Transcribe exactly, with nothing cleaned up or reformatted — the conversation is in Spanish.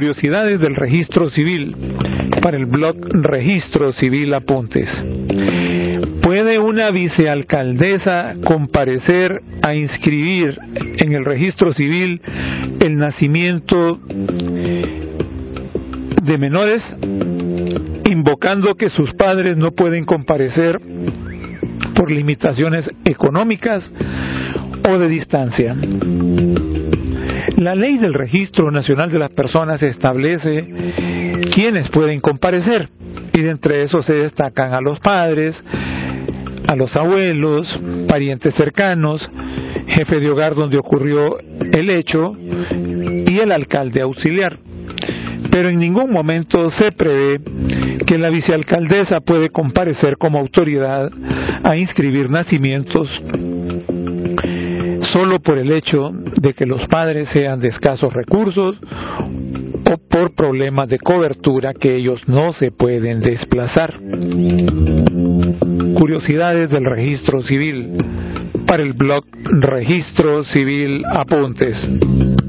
Curiosidades del registro civil para el blog Registro Civil Apuntes. ¿Puede una vicealcaldesa comparecer a inscribir en el registro civil el nacimiento de menores, invocando que sus padres no pueden comparecer por limitaciones económicas o de distancia? La ley del Registro Nacional de las Personas establece quiénes pueden comparecer, y de entre esos se destacan a los padres, a los abuelos, parientes cercanos, jefe de hogar donde ocurrió el hecho y el alcalde auxiliar. Pero en ningún momento se prevé que la vicealcaldesa puede comparecer como autoridad a inscribir nacimientos solo por el hecho de que los padres sean de escasos recursos o por problemas de cobertura que ellos no se pueden desplazar. Curiosidades del registro civil para el blog Registro Civil Apuntes.